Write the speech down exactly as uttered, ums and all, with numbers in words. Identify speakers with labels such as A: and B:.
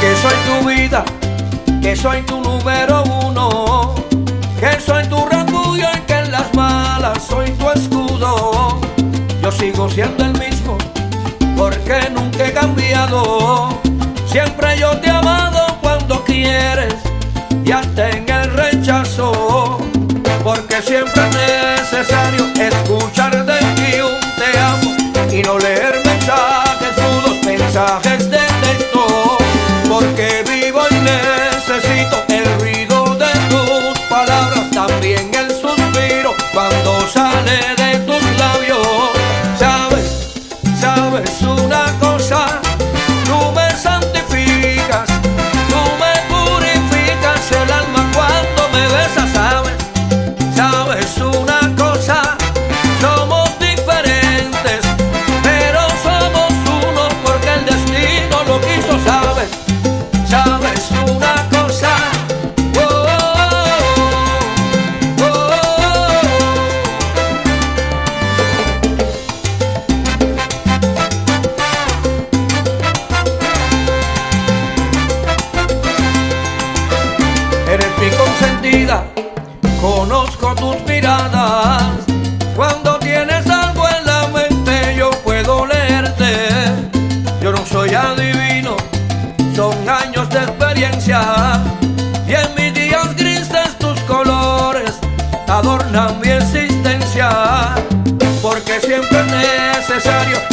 A: soy tu vida, que soy tu número uno, que soy tu refugio y que en las malas soy tu escudo. Yo sigo siendo el mismo porque nunca he cambiado. Siempre yo te he amado cuando quieres y hasta en el rechazo, porque siempre es necesario escuchar de ti un te amo y no leer mensajes mudos, mensajes de texto, porque vivo y necesito el ruido de tus palabras, también el suspiro cuando sale de tus labios. Sabes, sabes una cosa, tú me santificas, tú me purificas el alma cuando me besas. Sabes, sabes una cosa, somos diferentes, pero somos uno porque el destino lo quiso. Sabes, sabes una cosa, oh, oh, oh, oh. Eres mi consentida, conozco tus miradas, cuando tienes algo en la mente yo puedo leerte. Yo no soy adivino, son años de experiencia, y en mis días grises tus colores adornan mi existencia, porque siempre es necesario